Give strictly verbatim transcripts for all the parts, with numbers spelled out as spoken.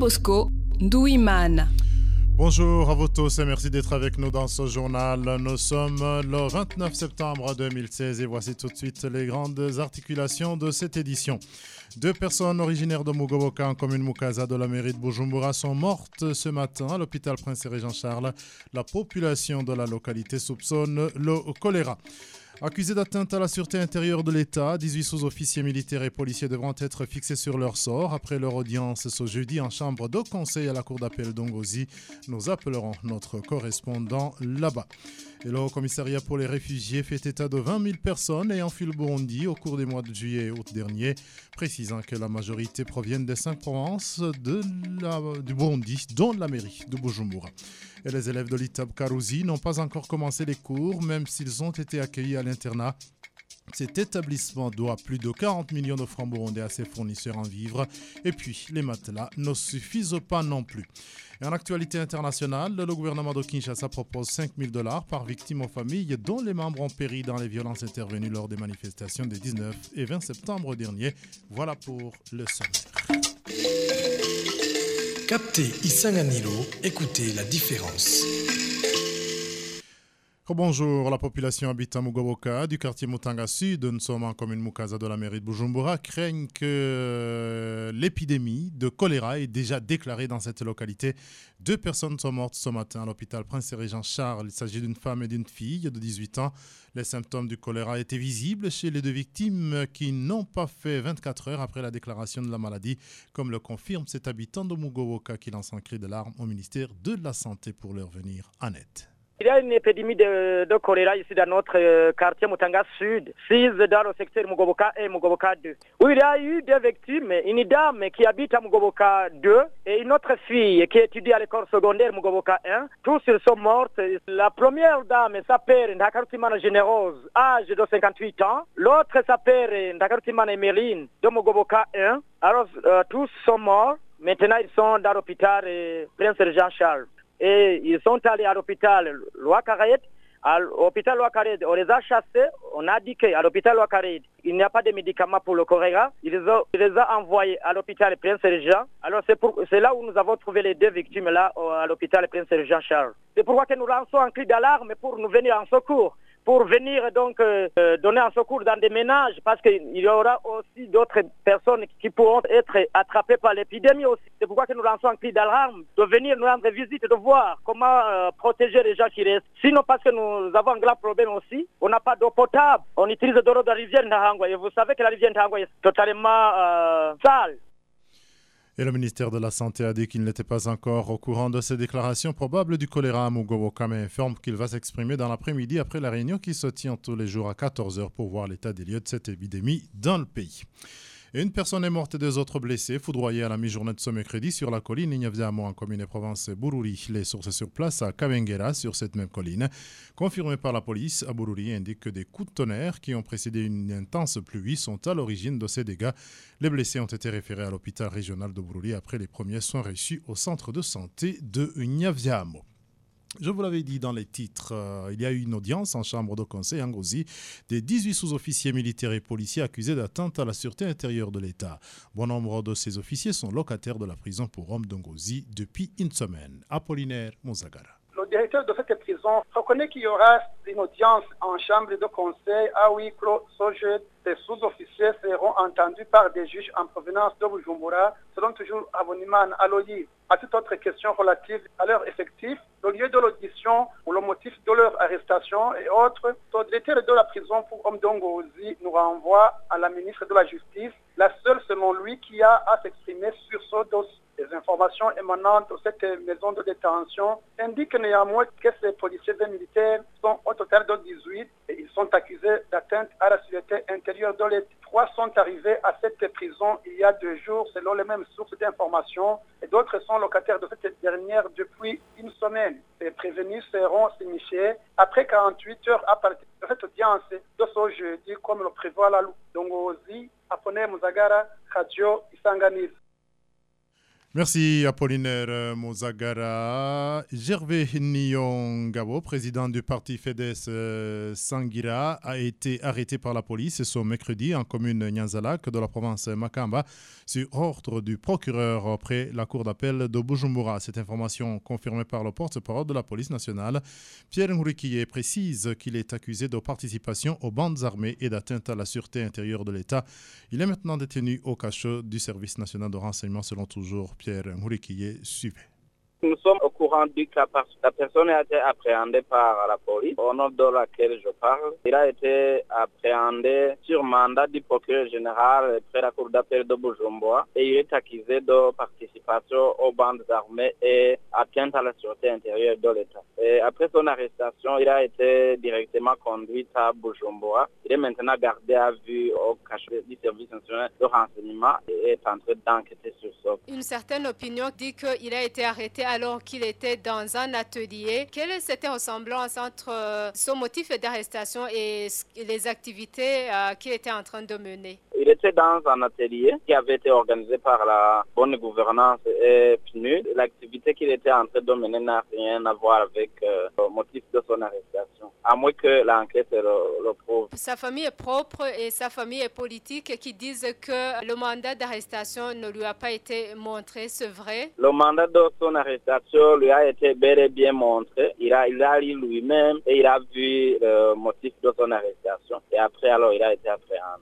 Bosco Nduwimana. Bonjour à vous tous et merci d'être avec nous dans ce journal. Nous sommes le vingt-neuf septembre deux mille seize et voici tout de suite les grandes articulations de cette édition. Deux personnes originaires de Mugoboka en commune Mukaza de la mairie de Bujumbura sont mortes ce matin à l'hôpital Prince-Régent-Charles. La population de la localité soupçonne le choléra. Accusés d'atteinte à la sûreté intérieure de l'État, dix-huit sous-officiers militaires et policiers devront être fixés sur leur sort après leur audience ce jeudi en chambre de conseil à la cour d'appel d'Ongozi. Nous appellerons notre correspondant là-bas. Et le Haut-Commissariat pour les réfugiés fait état de vingt mille personnes ayant fui le Burundi au cours des mois de juillet et août dernier, précisant que la majorité proviennent des cinq provinces de la, du Burundi, dont la mairie de Bujumbura. Et les élèves de l'I T A B Karuzi n'ont pas encore commencé les cours, même s'ils ont été accueillis à l'internat. Cet établissement doit plus de quarante millions de francs burundais à ses fournisseurs en vivres. Et puis, les matelas ne suffisent pas non plus. Et en actualité internationale, le gouvernement de Kinshasa propose cinq mille dollars par victime aux familles dont les membres ont péri dans les violences intervenues lors des manifestations des dix-neuf et vingt septembre dernier. Voilà pour le sommaire. Captez Isanganilo, écoutez la différence. Bonjour, la population habitant Mugoboka du quartier Mutanga Sud, nous sommes en commune Mukaza de la mairie de Bujumbura, craignent que l'épidémie de choléra est déjà déclarée dans cette localité. Deux personnes sont mortes ce matin à l'hôpital Prince-Régent-Charles. Il s'agit d'une femme et d'une fille de dix-huit ans. Les symptômes du choléra étaient visibles chez les deux victimes qui n'ont pas fait vingt-quatre heures après la déclaration de la maladie, comme le confirme cet habitant de Mugoboka qui lance un cri de larmes au ministère de la Santé pour leur venir en aide. Il y a une épidémie de, de choléra ici dans notre euh, quartier Mutanga Sud, six dans le secteur Mugoboka un et Mugoboka deux. Où il y a eu deux victimes, une dame qui habite à Mugoboka deux et une autre fille qui étudie à l'école secondaire Mugoboka un. Tous ils sont morts. La première dame s'appelle Ndakarutimana Générose, âge de cinquante-huit ans. L'autre s'appelle Ndakarutimana Emeline de Mugoboka un. Alors euh, tous sont morts. Maintenant ils sont dans l'hôpital euh, Prince-Régent-Charles. Et ils sont allés à l'hôpital Loakared. À l'hôpital Loakared, on les a chassés. On a dit qu'à l'hôpital Loakared, il n'y a pas de médicaments pour le choléra. Il les a, il les a envoyés à l'hôpital Prince-Régent. Alors c'est, pour, c'est là où nous avons trouvé les deux victimes là à l'hôpital Prince-Régent-Charles. C'est pourquoi que nous lançons un cri d'alarme pour nous venir en secours. Pour venir donc euh, donner un secours dans des ménages, parce qu'il y aura aussi d'autres personnes qui pourront être attrapées par l'épidémie aussi. C'est pourquoi que nous lançons un cri d'alarme, de venir nous rendre visite, de voir comment euh, protéger les gens qui restent. Sinon, parce que nous avons un grand problème aussi, on n'a pas d'eau potable, on utilise de l'eau de la rivière Ntahangwa, et vous savez que la rivière Ntahangwa est totalement euh, sale. Et le ministère de la Santé a dit qu'il n'était pas encore au courant de ces déclarations probables du choléra à Mugoboka, mais informe qu'il va s'exprimer dans l'après-midi après la réunion qui se tient tous les jours à quatorze heures pour voir l'état des lieux de cette épidémie dans le pays. Et une personne est morte et deux autres blessés, foudroyés à la mi-journée de ce mercredi sur la colline Ignavdiamo en commune et province Bururi. Les sources sur place à Kabengera, sur cette même colline, confirmées par la police à Bururi, indiquent que des coups de tonnerre qui ont précédé une intense pluie sont à l'origine de ces dégâts. Les blessés ont été référés à l'hôpital régional de Bururi après les premiers soins reçus au centre de santé de Ignavdiamo. Je vous l'avais dit dans les titres, euh, il y a eu une audience en chambre de conseil en Ngozi des dix-huit sous-officiers militaires et policiers accusés d'atteinte à la sûreté intérieure de l'État. Bon nombre de ces officiers sont locataires de la prison pour hommes de Ngozi depuis une semaine. Apollinaire Muzagara. Le directeur de cette prison reconnaît qu'il y aura une audience en chambre de conseil à huis clos ce jeudi. Ces sous-officiers seront entendus par des juges en provenance de Bujumbura, selon toujours Aboniman Aloyi. À toute autre question relative à leur effectif, le lieu de l'audition ou le motif de leur arrestation et autres, le directeur de la prison pour hommes de Ngozi nous renvoie à la ministre de la Justice, la seule selon lui qui a à s'exprimer sur ce dossier. Les informations émanant de cette maison de détention indiquent néanmoins que ces policiers et militaires sont au total de dix-huit et ils sont accusés d'atteinte à la sécurité intérieure de l'État. Trois sont arrivés à cette prison il y a deux jours selon les mêmes sources d'information et d'autres sont locataires de cette dernière depuis une semaine. Les prévenus seront signifiés après quarante-huit heures à partir de cette audience de ce jeudi comme le prévoit la loi. Dongozi, Apollinaire Muzagara, Radio Isanganiro. Merci Apollinaire Mozagara. Gervais Nyongabo, président du parti Fedesz euh, Sangira, a été arrêté par la police ce mercredi en commune Nyanzalak de la province Makamba sur ordre du procureur près la cour d'appel de Bujumbura. Cette information confirmée par le porte-parole de la police nationale, Pierre Nkurikiye, précise qu'il est accusé de participation aux bandes armées et d'atteinte à la sûreté intérieure de l'État. Il est maintenant détenu au cachot du service national de renseignement selon toujours Pierre Nkurikiye. Suivez. Nous sommes au courant du cas parce que la personne a été appréhendée par la police, au nom de laquelle je parle. Il a été appréhendé sur mandat du procureur général près la cour d'appel de Bujumbura et il est accusé de participation aux bandes armées et atteinte à la sûreté intérieure de l'État. Et après son arrestation, il a été directement conduit à Bujumbura. Il est maintenant gardé à vue au cachot du service national de renseignement et est en train d'enquêter sur ça. Une certaine opinion dit qu'il a été arrêté alors qu'il était dans un atelier. Quelle est cette ressemblance entre euh, son motif d'arrestation et les activités euh, qu'il était en train de mener? Il était dans un atelier qui avait été organisé par la bonne gouvernance et P N U D. L'activité qu'il était en train de mener n'a rien à voir avec euh, le motif de son arrestation, à moins que l'enquête le, le prouve. Sa famille est propre et sa famille est politique qui disent que le mandat d'arrestation ne lui a pas été montré, c'est vrai? Le mandat de son arrestation lui a été bel et bien montré. Il a, il a lu lui-même et il a vu le motif de son arrestation. Et après, alors, il a été appréhendé.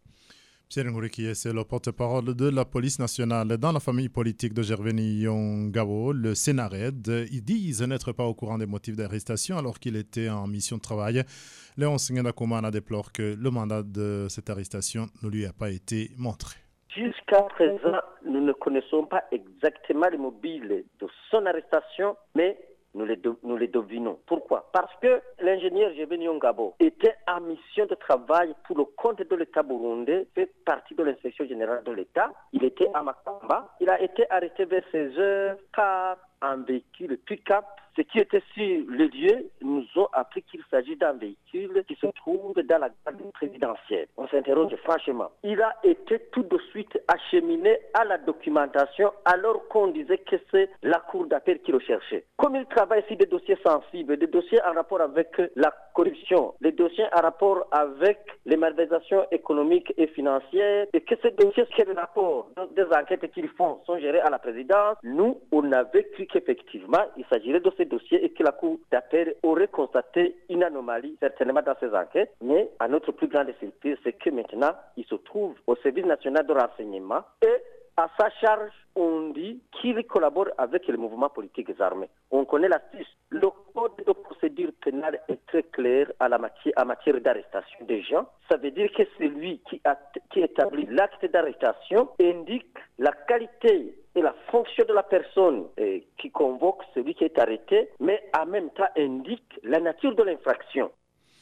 Pierre Nkurikiye, c'est le porte-parole de la police nationale. Dans la famille politique de Gervais Nyongabo, le Sénarède, ils disent n'être pas au courant des motifs d'arrestation alors qu'il était en mission de travail. Léonce Ngendakumana déplore que le mandat de cette arrestation ne lui a pas été montré. Jusqu'à présent, nous ne connaissons pas exactement les mobiles de son arrestation, mais nous les, de, nous les devinons. Pourquoi? Parce que l'ingénieur Gervais Nyongabo était en mission de travail pour le compte de l'État burundais, fait partie de l'inspection générale de l'État. Il était à Makamba. Il a été arrêté vers seize heures par un véhicule pick-up. Ceux qui étaient sur le lieu nous ont appris qu'il s'agit d'un véhicule qui se trouve dans la garde présidentielle. On s'interroge franchement. Il a été tout de suite acheminé à la documentation alors qu'on disait que c'est la cour d'appel qui le cherchait. Comme il travaille sur des dossiers sensibles, des dossiers en rapport avec la corruption, des dossiers en rapport avec les malversations économiques et financières, et que ces dossiers, quel rapport des enquêtes qu'ils font sont gérés à la présidence, nous, on avait cru qu'effectivement, il s'agirait de ces dossiers et que la cour d'appel aurait constaté une anomalie certainement dans ces enquêtes. Mais à notre plus grande surprise, c'est que maintenant, il se trouve au service national de renseignement et à sa charge, on dit qu'il collabore avec les mouvements politiques armés. On connaît l'astuce. Le code de procédure pénale est très clair à la matière, en matière d'arrestation des gens. Ça veut dire que celui qui, a, qui établit l'acte d'arrestation indique la qualité et la fonction de la personne eh, qui convoque celui qui est arrêté, mais en même temps indique la nature de l'infraction.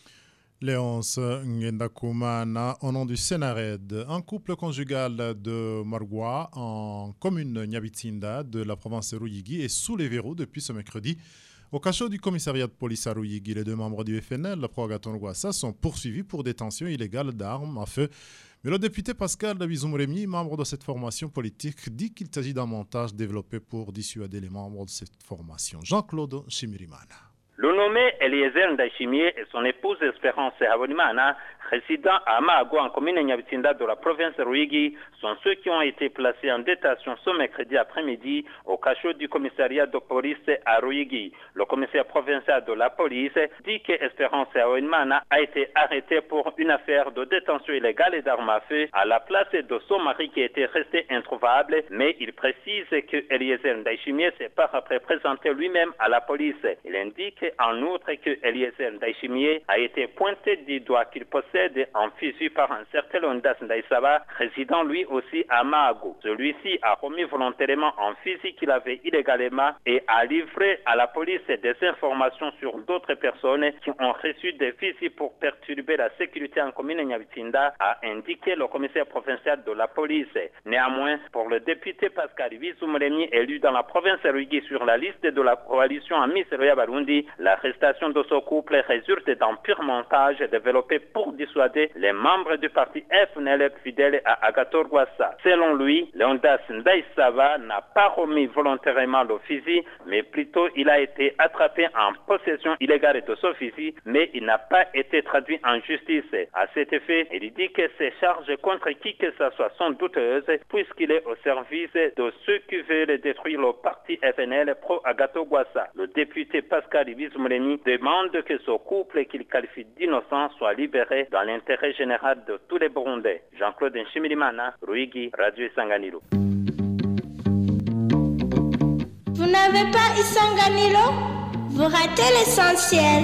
Léonce Ngendakumana, au nom du Sénarède, un couple conjugal de Margoua en commune Nyabitsinda de la province de Ruyigi est sous les verrous depuis ce mercredi. Au cachot du commissariat de police à Ruyigi, les deux membres du F N L, le Progatono Gwassa, sont poursuivis pour détention illégale d'armes à feu. Mais le député Pascal Dabizumremi, membre de cette formation politique, dit qu'il s'agit d'un montage développé pour dissuader les membres de cette formation. Jean-Claude Chimirimana. Le nommé Eliezer Ndayishimiye et son épouse Espérance Habonimana, résidant à Amago en commune Nyabitsinda de la province de Ruyigi, sont ceux qui ont été placés en détention ce mercredi après-midi au cachot du commissariat de police à Ruyigi. Le commissaire provincial de la police dit que Espérance Habonimana a été arrêtée pour une affaire de détention illégale et d'armes à feu à la place de son mari qui était resté introuvable, mais il précise que Eliezer Ndayishimiye s'est par après présenté lui-même à la police. Il indique en outre que Eliezer Ndayishimiye a été pointé du doigt qu'il possède un fusil par un certain Ondas Ndaïsaba, résidant lui aussi à Mahago. Celui-ci a remis volontairement un fusil qu'il avait illégalement et a livré à la police des informations sur d'autres personnes qui ont reçu des fusils pour perturber la sécurité en commune Nyabitsinda, a indiqué le commissaire provincial de la police. Néanmoins, pour le député Pascal Bizumremi, élu dans la province de Ruyigi sur la liste de la coalition Amis Seroya Barundi, l'arrestation de ce couple résulte d'un pur montage développé pour dissuader dissuader les membres du parti F N L fidèles à Agathon Rwasa. Selon lui, Léonidas Ndaïsava n'a pas remis volontairement le fusil, mais plutôt il a été attrapé en possession illégale de ce fusil, mais il n'a pas été traduit en justice. À cet effet, il dit que ces charges contre qui que ce soit sont douteuses, puisqu'il est au service de ceux qui veulent détruire le parti F N L pro-Agathon Rwasa. Le député Pascal Ibizumulemi demande que ce couple qu'il qualifie d'innocent soit libéré dans l'intérêt général de tous les Burundais. Jean-Claude Nshimirimana, Ruigi, Radio Isanganiro. Vous n'avez pas Isanganiro? Vous ratez l'essentiel.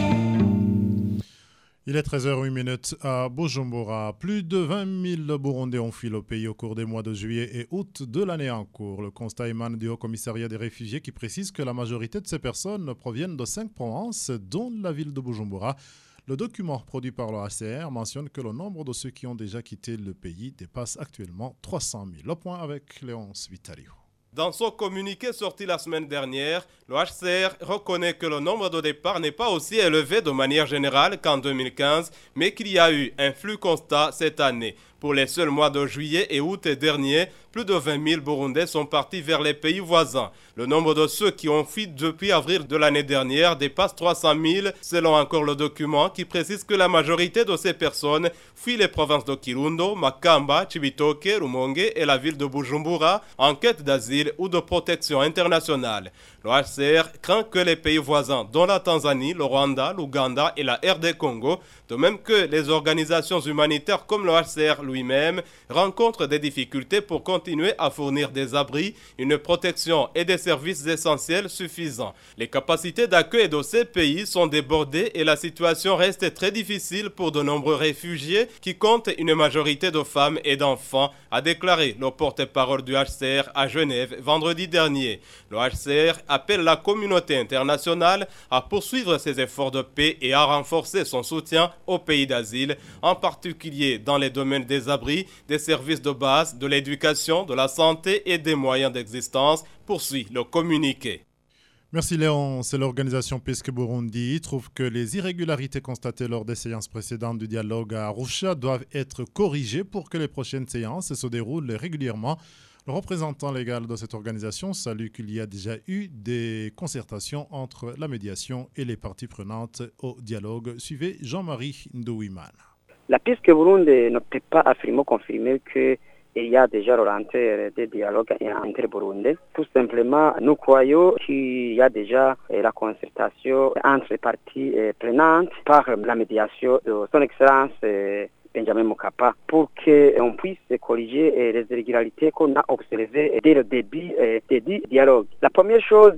Il est treize heures huit à Bujumbura. Plus de vingt mille Burundais ont fui le pays au cours des mois de juillet et août de l'année en cours. Le constat émane du Haut-Commissariat des réfugiés qui précise que la majorité de ces personnes proviennent de cinq provinces, dont la ville de Bujumbura. Le document produit par le H C R mentionne que le nombre de ceux qui ont déjà quitté le pays dépasse actuellement trois cent mille. Le point avec Léonce Vitario. Dans son communiqué sorti la semaine dernière, le H C R reconnaît que le nombre de départs n'est pas aussi élevé de manière générale qu'en deux mille quinze, mais qu'il y a eu un flux constant cette année. Pour les seuls mois de juillet et août dernier, plus de vingt mille Burundais sont partis vers les pays voisins. Le nombre de ceux qui ont fui depuis avril de l'année dernière dépasse trois cent mille, selon encore le document qui précise que la majorité de ces personnes fuient les provinces de Kirundo, Makamba, Chibitoke, Rumonge et la ville de Bujumbura en quête d'asile ou de protection internationale. Le H C R craint que les pays voisins, dont la Tanzanie, le Rwanda, l'Ouganda et la R D Congo, de même que les organisations humanitaires comme le H C R lui-même, rencontrent des difficultés pour continuer à fournir des abris, une protection et des services essentiels suffisants. Les capacités d'accueil de ces pays sont débordées et la situation reste très difficile pour de nombreux réfugiés qui comptent une majorité de femmes et d'enfants, a déclaré le porte-parole du H C R à Genève vendredi dernier. Le H C R appelle la communauté internationale à poursuivre ses efforts de paix et à renforcer son soutien aux pays d'asile, en particulier dans les domaines des abris, des services de base, de l'éducation, de la santé et des moyens d'existence, poursuit le communiqué. Merci Léon. C'est l'organisation Pesque Burundi trouve que les irrégularités constatées lors des séances précédentes du dialogue à Arusha doivent être corrigées pour que les prochaines séances se déroulent régulièrement. Le représentant légal de cette organisation salue qu'il y a déjà eu des concertations entre la médiation et les parties prenantes au dialogue. Suivez Jean-Marie Ndouimana. La Pesque Burundi ne peut pas affirmer ou confirmer que il y a déjà relancé des dialogues entre Burundais. Tout simplement, nous croyons qu'il y a déjà la concertation entre les parties prenantes par la médiation de son Excellence Benjamin Mokapa pour qu'on puisse corriger les irrégularités qu'on a observées dès le début des dialogues. La première chose,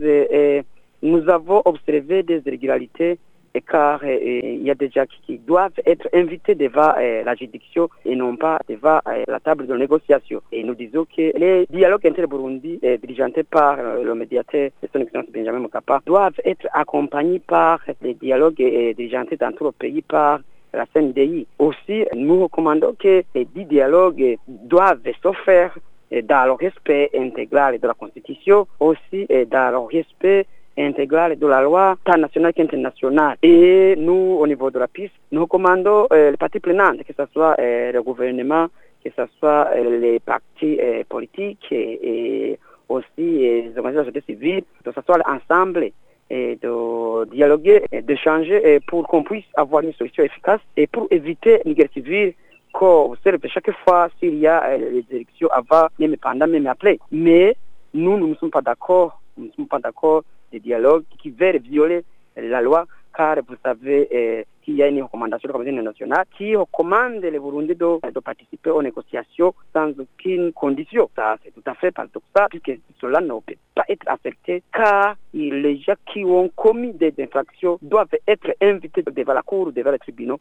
nous avons observé des irrégularités car il y a des gens qui doivent être invités devant la juridiction et non pas devant la table de négociation. Et nous disons que les dialogues inter-Burundi dirigeantés par le médiateur de son Excellence Benjamin Mokapa doivent être accompagnés par les dialogues dirigeantés dans tout le pays par la C N D I. Aussi, nous recommandons que les dix dialogues doivent se faire dans le respect intégral de la Constitution, aussi dans le respect intégral de la loi tant nationale qu'internationale. Et nous, au niveau de la piste, nous recommandons euh, les parties prenantes, que ce soit euh, le gouvernement, que ce soit euh, les partis euh, politiques et, et aussi euh, les organisations de la société civile, que ce soit ensemble et de dialoguer, et d'échanger et pour qu'on puisse avoir une solution efficace et pour éviter une guerre civile qu'on observe chaque fois s'il y a euh, les élections avant, même pendant, même après. Mais nous, nous ne sommes pas d'accord, nous ne sommes pas d'accord des dialogues qui veulent violer la loi, car vous savez euh, qu'il y a une recommandation de la Commission nationale qui recommande les Burundais de, de participer aux négociations sans aucune condition. Ça, c'est tout à fait paradoxal, puisque cela ne peut pas être affecté, car les gens qui ont commis des infractions doivent être invités devant la cour, devant les tribunaux.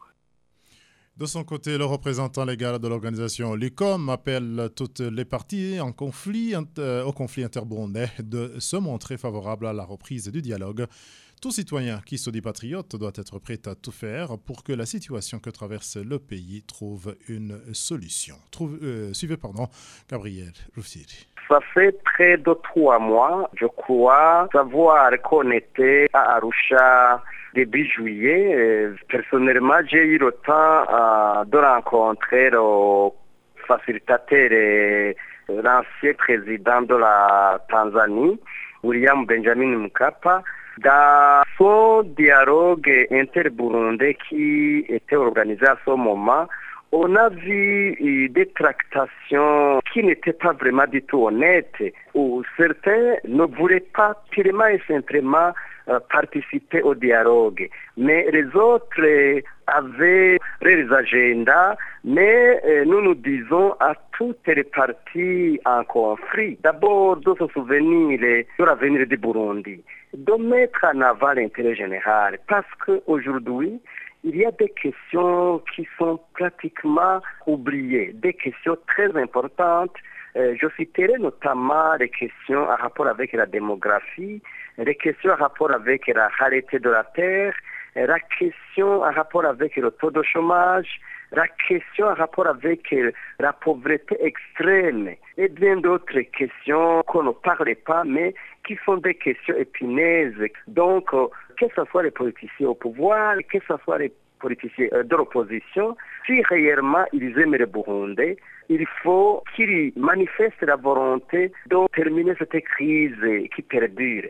De son côté, le représentant légal de l'organisation L U C O M appelle toutes les parties en conflit, euh, au conflit interburundais de se montrer favorables à la reprise du dialogue. Tout citoyen qui se dit patriote doit être prêt à tout faire pour que la situation que traverse le pays trouve une solution. Trouve, euh, suivez, pardon, Gabriel Roussiri. Ça fait près de trois mois, je crois, savoir qu'on était à Arusha début juillet. Personnellement, j'ai eu le temps euh, de rencontrer le facilitateur et l'ancien président de la Tanzanie, William Benjamin Mkapa, dans son dialogue inter-burundais qui était organisé à ce moment. On a vu des tractations qui n'étaient pas vraiment du tout honnêtes, où certains ne voulaient pas purement et simplement euh, participer au dialogue, mais les autres euh, avaient leurs agendas, mais euh, nous nous disons à toutes les parties en conflit, d'abord de se souvenir de l'avenir du Burundi, de mettre en avant l'intérêt général, parce qu'aujourd'hui, il y a des questions qui sont pratiquement oubliées, des questions très importantes. Euh, je citerai notamment les questions en rapport avec la démographie, les questions en rapport avec la rareté de la terre, la question en rapport avec le taux de chômage, la question en rapport avec la pauvreté extrême et bien d'autres questions qu'on ne parle pas, mais qui sont des questions épineuses. Donc, euh, que ce soit les politiciens au pouvoir, que ce soit les politiciens euh, de l'opposition, si réellement ils aiment le Burundi, il faut qu'ils manifestent la volonté de terminer cette crise qui perdure.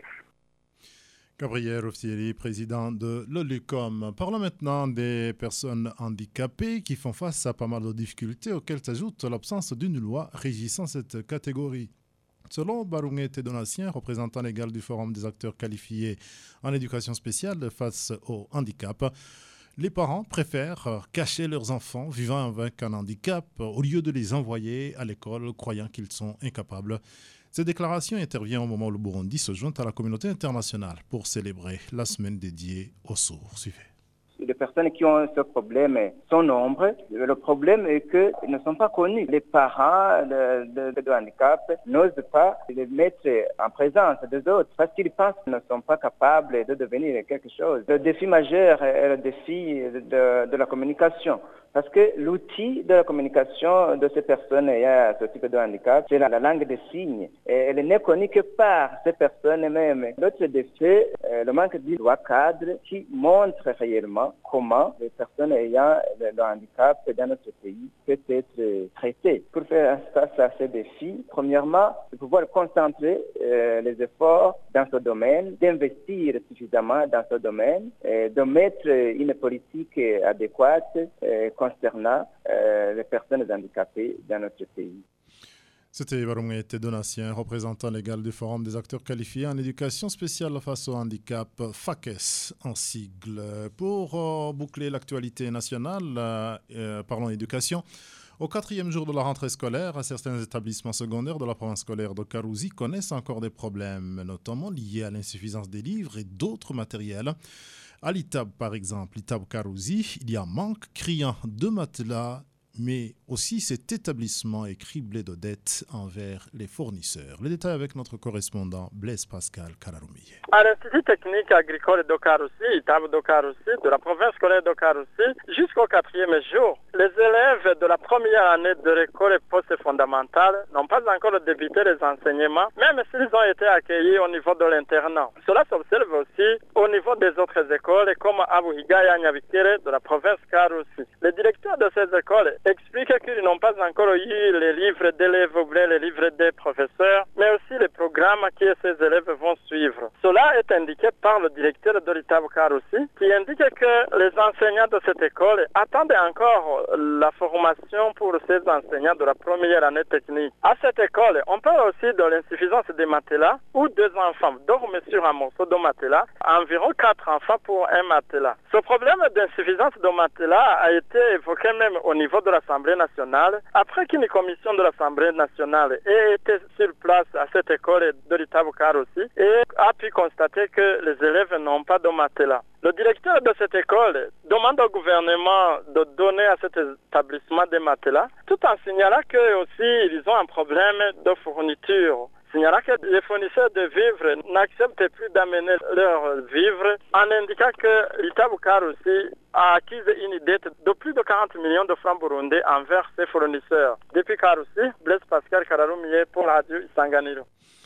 Gabriel Roussiri, président de l'Olucom. Parlons maintenant des personnes handicapées qui font face à pas mal de difficultés auxquelles s'ajoute l'absence d'une loi régissant cette catégorie. Selon Barungete Donatien, représentant légal du Forum des acteurs qualifiés en éducation spéciale face au handicap, les parents préfèrent cacher leurs enfants vivant avec un handicap au lieu de les envoyer à l'école croyant qu'ils sont incapables. Cette déclaration intervient au moment où le Burundi se joint à la communauté internationale pour célébrer la semaine dédiée aux sourds. Suivez. Les personnes qui ont ce problème sont nombreuses. Le problème est qu'ils ne sont pas connus. Les parents de, de, de handicap n'osent pas les mettre en présence des autres parce qu'ils pensent qu'ils ne sont pas capables de devenir quelque chose. Le défi majeur est le défi de, de la communication. Parce que l'outil de la communication de ces personnes ayant ce type de handicap, c'est la, la langue des signes. Et elle n'est connue que par ces personnes mêmes. L'autre défi, euh, le manque de loi cadre qui montre réellement comment les personnes ayant le, le handicap dans notre pays peuvent être traitées. Pour faire face à ces défis, premièrement, de pouvoir concentrer euh, les efforts dans ce domaine, d'investir suffisamment dans ce domaine, euh, de mettre une politique adéquate euh, concernant euh, les personnes handicapées dans notre pays. C'était Barungete Donatien, représentant légal du Forum des acteurs qualifiés en éducation spéciale face au handicap, FACES en sigle. Pour euh, boucler l'actualité nationale, euh, euh, parlons éducation. Au quatrième jour de la rentrée scolaire, certains établissements secondaires de la province scolaire de Karouzi connaissent encore des problèmes, notamment liés à l'insuffisance des livres et d'autres matériels. À l'I T A B, par exemple, l'I T A B Karouzi, il y a un manque criant de matelas, mais aussi cet établissement est criblé de dettes envers les fournisseurs. Les détails avec notre correspondant Blaise Pascal Kararoumiye. À l'Institut technique agricole de Karouzi, I T A B de Karouzi, de la province scolaire de Karouzi, jusqu'au quatrième jour, les élèves de la première année de l'école post-fondamentale n'ont pas encore débuté les enseignements, même s'ils ont été accueillis au niveau de l'internat. Cela s'observe aussi au niveau des autres écoles, comme Abu Higaya Nyabikere de la province Karouzi. Le directeur de ces écoles explique qu'ils n'ont pas encore eu les livres d'élèves ou les livres des professeurs, mais aussi les programmes que ces élèves vont suivre. Cela est indiqué par le directeur de l'I T A B Karouzi, qui indique que les enseignants de cette école attendent encore la formation pour ces enseignants de la première année technique. À cette école, on parle aussi de l'insuffisance des matelas, où deux enfants dorment sur un morceau de matelas, environ quatre enfants pour un matelas. Ce problème d'insuffisance de matelas a été évoqué même au niveau de l'Assemblée nationale, après qu'une commission de l'Assemblée nationale ait été sur place à cette école de l'I T A B Karouzi et a pu constater que les élèves n'ont pas de matelas. Le directeur de cette école demande au gouvernement de donner à cet établissement des matelas, tout en signalant qu'eux aussi ils ont un problème de fourniture. signala que les fournisseurs de vivres n'acceptent plus d'amener leurs vivres en indiquant que l'État Karoussi a acquis une dette de plus de quarante millions de francs burundais envers ses fournisseurs. Depuis Karoussi, Blaise Pascal Kararoumier pour la radio Isanganiro.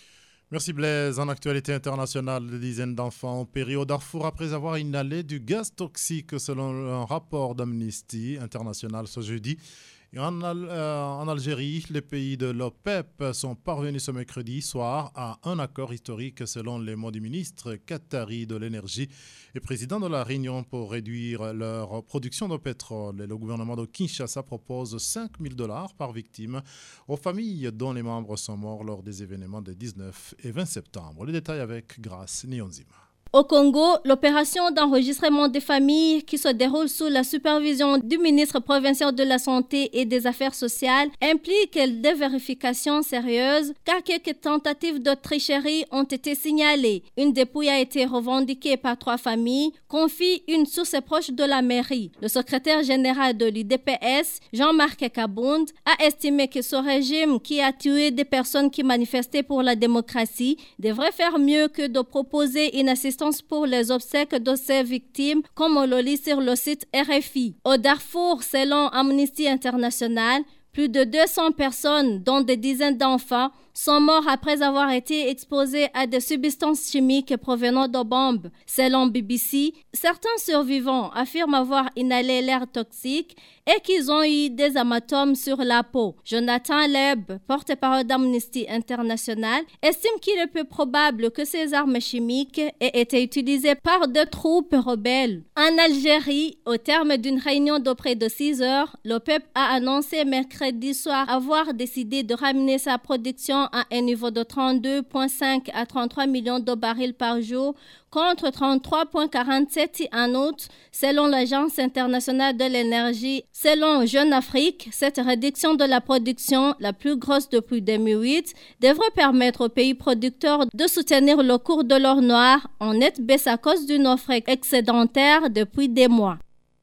Merci Blaise. En actualité internationale, des dizaines d'enfants ont péri au Darfour après avoir inhalé du gaz toxique selon un rapport d'Amnesty International ce jeudi. Et en, euh, en Algérie, les pays de l'OPEP sont parvenus ce mercredi soir à un accord historique selon les mots du ministre qatari de l'énergie et président de la Réunion pour réduire leur production de pétrole. Et le gouvernement de Kinshasa propose cinq mille dollars par victime aux familles dont les membres sont morts lors des événements des dix-neuf et vingt septembre. Les détails avec Grace Nyonzima. Au Congo, l'opération d'enregistrement des familles qui se déroule sous la supervision du ministre provincial de la Santé et des Affaires sociales implique des vérifications sérieuses car quelques tentatives de tricherie ont été signalées. Une dépouille a été revendiquée par trois familles, confie une source proche de la mairie. Le secrétaire général de l'U D P S, Jean-Marc Kabound, a estimé que ce régime qui a tué des personnes qui manifestaient pour la démocratie devrait faire mieux que de proposer une assistance pour les obsèques de ces victimes, comme on le lit sur le site R F I. Au Darfour, selon Amnesty International, plus de deux cents personnes, dont des dizaines d'enfants, sont morts après avoir été exposés à des substances chimiques provenant de bombes. Selon B B C, certains survivants affirment avoir inhalé l'air toxique et qu'ils ont eu des hématomes sur la peau. Jonathan Leb, porte-parole d'Amnesty International, estime qu'il est peu probable que ces armes chimiques aient été utilisées par des troupes rebelles. En Algérie, au terme d'une réunion de près de six heures, l'OPEP a annoncé mercredi soir avoir décidé de ramener sa production à un niveau de trente-deux virgule cinq à trente-trois millions de barils par jour contre trente-trois virgule quarante-sept en août, selon l'Agence internationale de l'énergie. Selon Jeune Afrique, cette réduction de la production, la plus grosse depuis deux mille huit, devrait permettre aux pays producteurs de soutenir le cours de l'or noir en nette baisse à cause d'une offre excédentaire depuis des mois.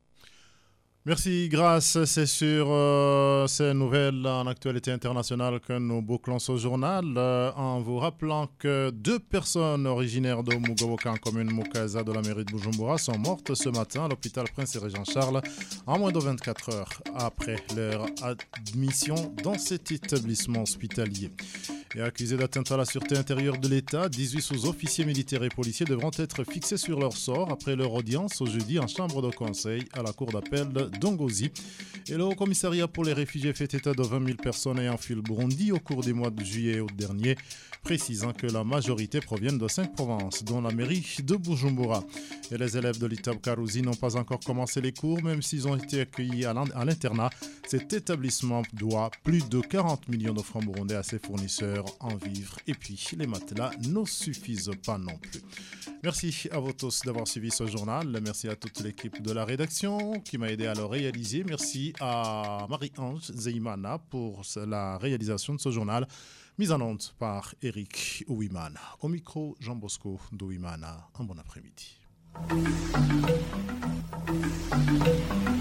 Merci, Grace. C'est sur euh, ces nouvelles en actualité internationale que nous bouclons ce journal euh, en vous rappelant que deux personnes originaires de Mugoboka en commune Mukaza de la mairie de Bujumbura sont mortes ce matin à l'hôpital Prince et Régent Charles en moins de vingt-quatre heures après leur admission dans cet établissement hospitalier. Et accusés d'atteinte à la sûreté intérieure de l'État, dix-huit sous-officiers militaires et policiers devront être fixés sur leur sort après leur audience au jeudi en chambre de conseil à la cour d'appel d'Ongozi. Et le Haut-Commissariat pour les réfugiés fait état de vingt mille personnes ayant fui le Burundi au cours des mois de juillet et août dernier, précisant que la majorité proviennent de cinq provinces, dont la mairie de Bujumbura. Et les élèves de l'I T A B Karuzi n'ont pas encore commencé les cours, même s'ils ont été accueillis à l'internat. Cet établissement doit plus de quarante millions de francs burundais à ses fournisseurs en vivres. Et puis, les matelas ne suffisent pas non plus. Merci à vous tous d'avoir suivi ce journal. Merci à toute l'équipe de la rédaction qui m'a aidé à le réaliser. Merci à Marie-Ange Zeimana pour la réalisation de ce journal. Mise en onde par Eric Ouimana. Au micro, Jean Bosco d'Ouimana. Un bon après-midi.